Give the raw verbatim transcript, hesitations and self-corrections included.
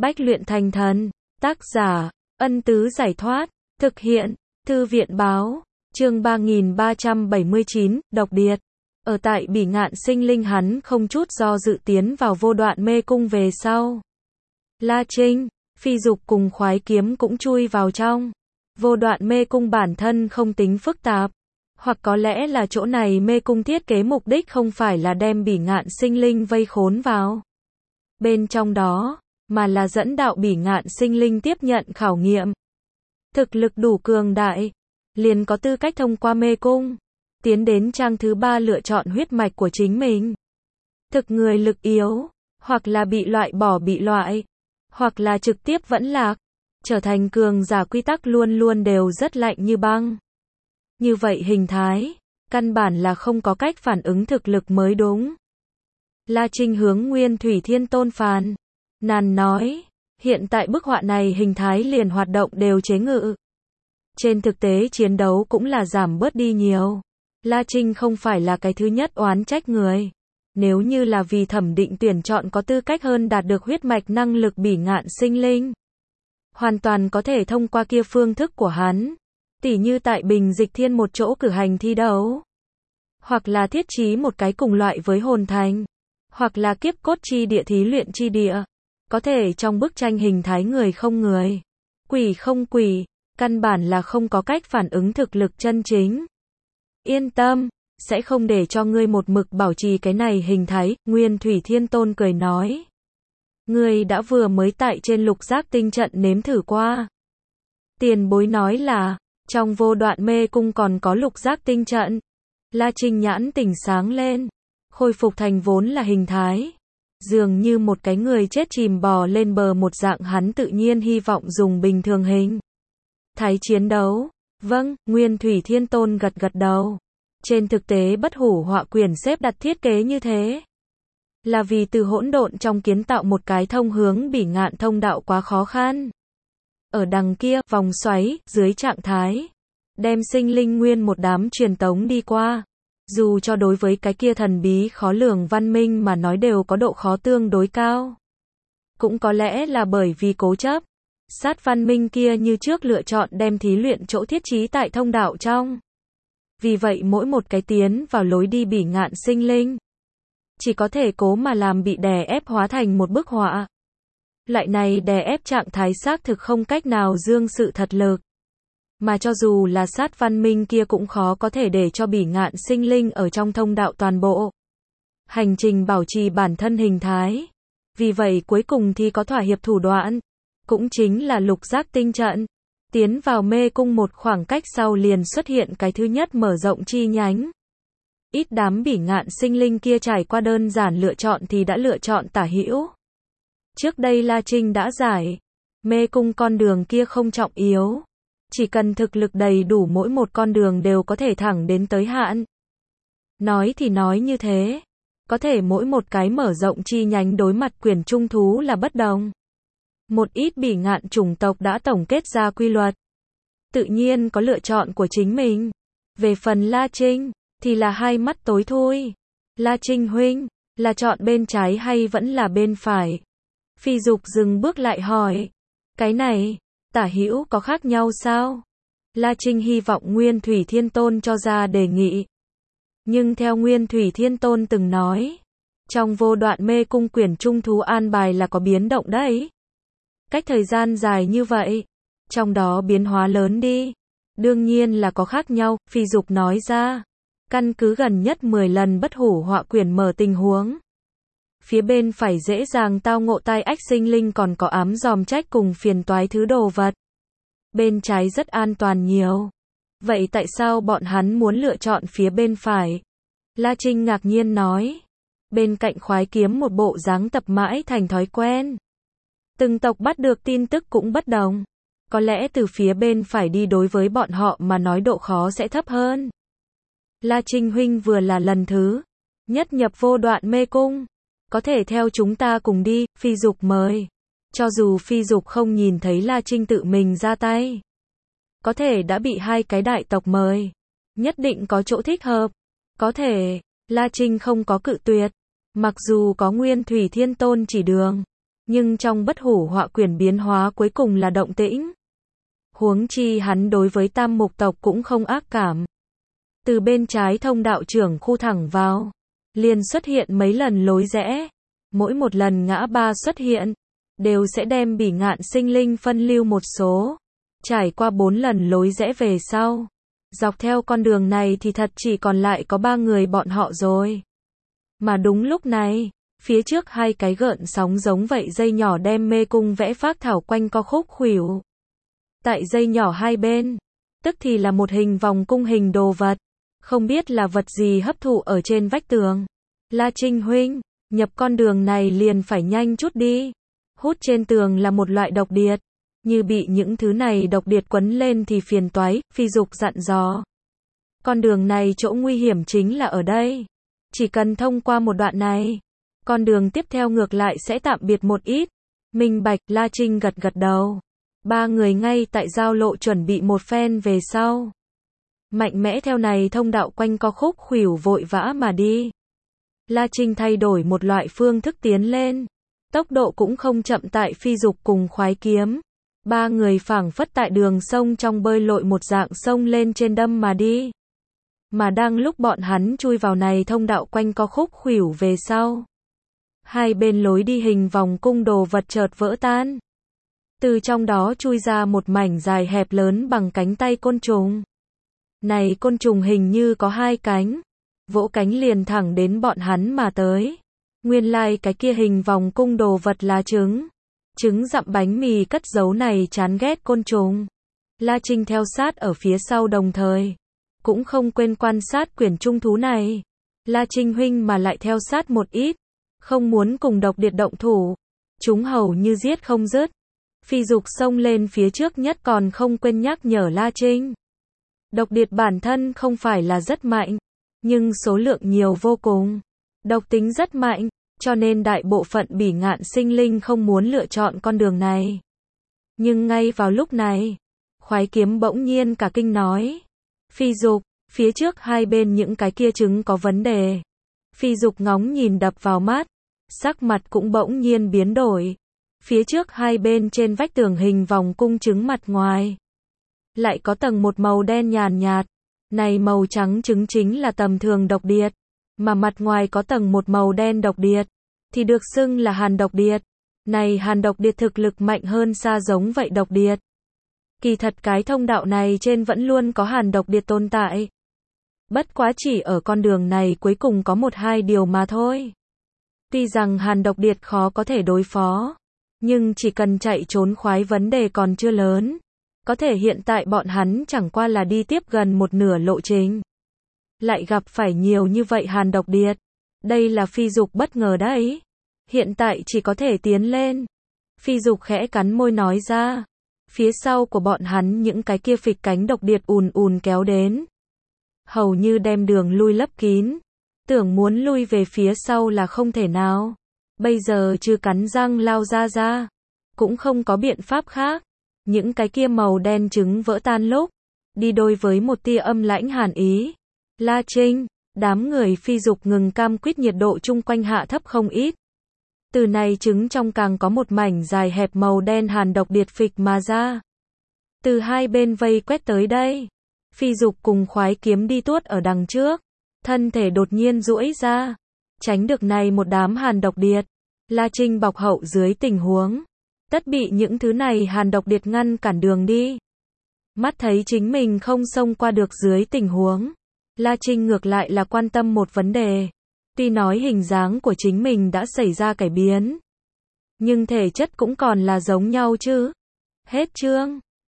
Bách luyện thành thần. Tác giả, Ân Tứ Giải Thoát. Thực hiện, Thư viện Báo. Chương ba nghìn ba trăm bảy mươi chín, Độc Điệt. Ở tại Bỉ Ngạn Sinh Linh, hắn không chút do dự tiến vào vô đoạn mê cung về sau. La Trinh, Phi Dục cùng Khoái Kiếm cũng chui vào trong. Vô đoạn mê cung bản thân không tính phức tạp. Hoặc có lẽ là chỗ này mê cung thiết kế mục đích không phải là đem Bỉ Ngạn Sinh Linh vây khốn vào bên trong đó, mà là dẫn đạo Bỉ Ngạn Sinh Linh tiếp nhận khảo nghiệm. Thực lực đủ cường đại, liền có tư cách thông qua mê cung, tiến đến trang thứ ba lựa chọn huyết mạch của chính mình. Thực người lực yếu, hoặc là bị loại bỏ bị loại, hoặc là trực tiếp vẫn lạc, trở thành cường giả quy tắc luôn luôn đều rất lạnh như băng. Như vậy hình thái, căn bản là không có cách phản ứng thực lực mới đúng. La Trinh hướng Nguyên Thủy Thiên Tôn phàn nàn nói, hiện tại bức họa này hình thái liền hoạt động đều chế ngự. Trên thực tế chiến đấu cũng là giảm bớt đi nhiều. La Trinh không phải là cái thứ nhất oán trách người. Nếu như là vì thẩm định tuyển chọn có tư cách hơn đạt được huyết mạch năng lực Bỉ Ngạn Sinh Linh, hoàn toàn có thể thông qua kia phương thức của hắn. Tỉ như tại Bình Dịch Thiên một chỗ cử hành thi đấu, hoặc là thiết trí một cái cùng loại với hồn thành, hoặc là kiếp cốt chi địa thí luyện chi địa. Có thể trong bức tranh hình thái người không người, quỷ không quỷ, căn bản là không có cách phản ứng thực lực chân chính. Yên tâm, sẽ không để cho ngươi một mực bảo trì cái này hình thái, Nguyên Thủy Thiên Tôn cười nói. Ngươi đã vừa mới tại trên lục giác tinh trận nếm thử qua. Tiền bối nói là, trong vô đoạn mê cung còn có lục giác tinh trận. La Trinh nhãn tỉnh sáng lên, khôi phục thành vốn là hình thái. Dường như một cái người chết chìm bò lên bờ một dạng, hắn tự nhiên hy vọng dùng bình thường hình thái chiến đấu. Vâng, Nguyên Thủy Thiên Tôn gật gật đầu. Trên thực tế Bất Hủ Họa Quyển xếp đặt thiết kế như thế, là vì từ hỗn độn trong kiến tạo một cái thông hướng Bỉ Ngạn thông đạo quá khó khăn. Ở đằng kia, vòng xoáy, dưới trạng thái, đem sinh linh nguyên một đám truyền tống đi qua. Dù cho đối với cái kia thần bí khó lường văn minh mà nói đều có độ khó tương đối cao. Cũng có lẽ là bởi vì cố chấp, sát văn minh kia như trước lựa chọn đem thí luyện chỗ thiết trí tại thông đạo trong. Vì vậy mỗi một cái tiến vào lối đi Bỉ Ngạn Sinh Linh, chỉ có thể cố mà làm bị đè ép hóa thành một bức họa. Loại này đè ép trạng thái xác thực không cách nào dương sự thật lực. Mà cho dù là sát văn minh kia cũng khó có thể để cho Bỉ Ngạn Sinh Linh ở trong thông đạo toàn bộ hành trình bảo trì bản thân hình thái. Vì vậy cuối cùng thì có thỏa hiệp thủ đoạn, cũng chính là lục giác tinh trận. Tiến vào mê cung một khoảng cách sau liền xuất hiện cái thứ nhất mở rộng chi nhánh. Ít đám Bỉ Ngạn Sinh Linh kia trải qua đơn giản lựa chọn thì đã lựa chọn tả hữu. Trước đây La Trinh đã giải, mê cung con đường kia không trọng yếu. Chỉ cần thực lực đầy đủ mỗi một con đường đều có thể thẳng đến tới hạn. Nói thì nói như thế, có thể mỗi một cái mở rộng chi nhánh đối mặt quyển trung thú là bất đồng. Một ít Bỉ Ngạn chủng tộc đã tổng kết ra quy luật, tự nhiên có lựa chọn của chính mình. Về phần La Trinh, thì là hai mắt tối thui. La Trinh huynh, là chọn bên trái hay vẫn là bên phải? Phi Dục dừng bước lại hỏi. Cái này, tả hữu có khác nhau sao? La Trinh hy vọng Nguyên Thủy Thiên Tôn cho ra đề nghị. Nhưng theo Nguyên Thủy Thiên Tôn từng nói, trong vô đoạn mê cung quyển trung thú an bài là có biến động đấy. Cách thời gian dài như vậy, trong đó biến hóa lớn đi. Đương nhiên là có khác nhau, Phi Dục nói ra. Căn cứ gần nhất mười lần Bất Hủ Họa Quyển mở tình huống. Phía bên phải dễ dàng tao ngộ tai ách sinh linh còn có ám giòm trách cùng phiền toái thứ đồ vật. Bên trái rất an toàn nhiều. Vậy tại sao bọn hắn muốn lựa chọn phía bên phải? La Trinh ngạc nhiên nói. Bên cạnh Khoái Kiếm một bộ dáng tập mãi thành thói quen. Từng tộc bắt được tin tức cũng bất đồng. Có lẽ từ phía bên phải đi đối với bọn họ mà nói độ khó sẽ thấp hơn. La Trinh huynh vừa là lần thứ nhất nhập vô đoạn mê cung, có thể theo chúng ta cùng đi, Phi Dục mời. Cho dù Phi Dục không nhìn thấy La Trinh tự mình ra tay, có thể đã bị hai cái đại tộc mời, nhất định có chỗ thích hợp. Có thể, La Trinh không có cự tuyệt, mặc dù có Nguyên Thủy Thiên Tôn chỉ đường, Nhưng trong bất hủ họa quyển biến hóa cuối cùng là động tĩnh. Huống chi hắn đối với tam mục tộc cũng không ác cảm. Từ bên trái thông đạo trưởng khu thẳng vào, liền xuất hiện mấy lần lối rẽ. Mỗi một lần ngã ba xuất hiện, đều sẽ đem bỉ ngạn sinh linh phân lưu một số. Trải qua bốn lần lối rẽ về sau, dọc theo con đường này thì thật chỉ còn lại có ba người bọn họ rồi. Mà đúng lúc này, phía trước hai cái gợn sóng giống vậy dây nhỏ đem mê cung vẽ phác thảo quanh co khúc khuỷu. Tại dây nhỏ hai bên, tức thì là một hình vòng cung hình đồ vật, không biết là vật gì hấp thụ ở trên vách tường. La Trinh huynh, nhập con đường này liền phải nhanh chút đi. Hút trên tường là một loại độc điệt, như bị những thứ này độc điệt quấn lên thì phiền toái, Phi Dục dặn dò. Con đường này chỗ nguy hiểm chính là ở đây. Chỉ cần thông qua một đoạn này, con đường tiếp theo ngược lại sẽ tạm biệt một ít. Minh bạch, La Trinh gật gật đầu. Ba người ngay tại giao lộ chuẩn bị một phen về sau. Mạnh mẽ theo này thông đạo quanh co khúc khuỷu vội vã mà đi. La Trinh thay đổi một loại phương thức tiến lên. Tốc độ cũng không chậm tại Phi Dục cùng khoái kiếm. Ba người phảng phất tại đường sông trong bơi lội một dạng sông lên trên đâm mà đi. Mà đang lúc bọn hắn chui vào này thông đạo quanh co khúc khuỷu về sau. Hai bên lối đi hình vòng cung đồ vật chợt vỡ tan. Từ trong đó chui ra một mảnh dài hẹp lớn bằng cánh tay côn trùng. Này côn trùng hình như có hai cánh. Vỗ cánh liền thẳng đến bọn hắn mà tới. Nguyên lai cái kia hình vòng cung đồ vật là trứng. Trứng dặm bánh mì cất giấu này chán ghét côn trùng. La Trinh theo sát ở phía sau đồng thời. Cũng không quên quan sát quyển trung thú này. La Trinh huynh mà lại theo sát một ít. Không muốn cùng độc điệt động thủ. Chúng hầu như giết không dứt. Phi Dục xông lên phía trước nhất còn không quên nhắc nhở La Trinh. Độc điệt bản thân không phải là rất mạnh. Nhưng số lượng nhiều vô cùng. Độc tính rất mạnh. Cho nên đại bộ phận bỉ ngạn sinh linh không muốn lựa chọn con đường này. Nhưng ngay vào lúc này, khoái kiếm bỗng nhiên cả kinh nói. Phi Dục, phía trước hai bên những cái kia trứng có vấn đề. Phi Dục ngóng nhìn đập vào mắt, sắc mặt cũng bỗng nhiên biến đổi. Phía trước hai bên trên vách tường hình vòng cung trứng mặt ngoài. Lại có tầng một màu đen nhàn nhạt. Này màu trắng trứng chính là tầm thường độc điệt. Mà mặt ngoài có tầng một màu đen độc điệt. Thì được xưng là hàn độc điệt. Này hàn độc điệt thực lực mạnh hơn xa giống vậy độc điệt. Kỳ thật cái thông đạo này trên vẫn luôn có hàn độc điệt tồn tại. Bất quá chỉ ở con đường này cuối cùng có một hai điều mà thôi. Tuy rằng hàn độc điệt khó có thể đối phó. Nhưng chỉ cần chạy trốn khoái vấn đề còn chưa lớn. Có thể hiện tại bọn hắn chẳng qua là đi tiếp gần một nửa lộ trình. Lại gặp phải nhiều như vậy hàn độc điệt. Đây là Phi Dục bất ngờ đấy. Hiện tại chỉ có thể tiến lên. Phi Dục khẽ cắn môi nói ra. Phía sau của bọn hắn những cái kia phịch cánh độc điệt ùn ùn kéo đến. Hầu như đem đường lui lấp kín. Tưởng muốn lui về phía sau là không thể nào. Bây giờ chưa cắn răng lao ra ra. Cũng không có biện pháp khác. Những cái kia màu đen trứng vỡ tan lúc. Đi đôi với một tia âm lãnh hàn ý. La Trinh, đám người Phi Dục ngừng cam quýt nhiệt độ chung quanh hạ thấp không ít. Từ này trứng trong càng có một mảnh dài hẹp màu đen hàn độc điệt phịch mà ra. Từ hai bên vây quét tới đây. Phi Dục cùng khoái kiếm đi tuốt ở đằng trước. Thân thể đột nhiên duỗi ra. Tránh được này một đám hàn độc điệt. La Trinh bọc hậu dưới tình huống. Tất bị những thứ này hàn độc điệt ngăn cản đường đi. Mắt thấy chính mình không xông qua được dưới tình huống. La Trinh ngược lại là quan tâm một vấn đề. Tuy nói hình dáng của chính mình đã xảy ra cải biến. Nhưng thể chất cũng còn là giống nhau chứ. Hết chương.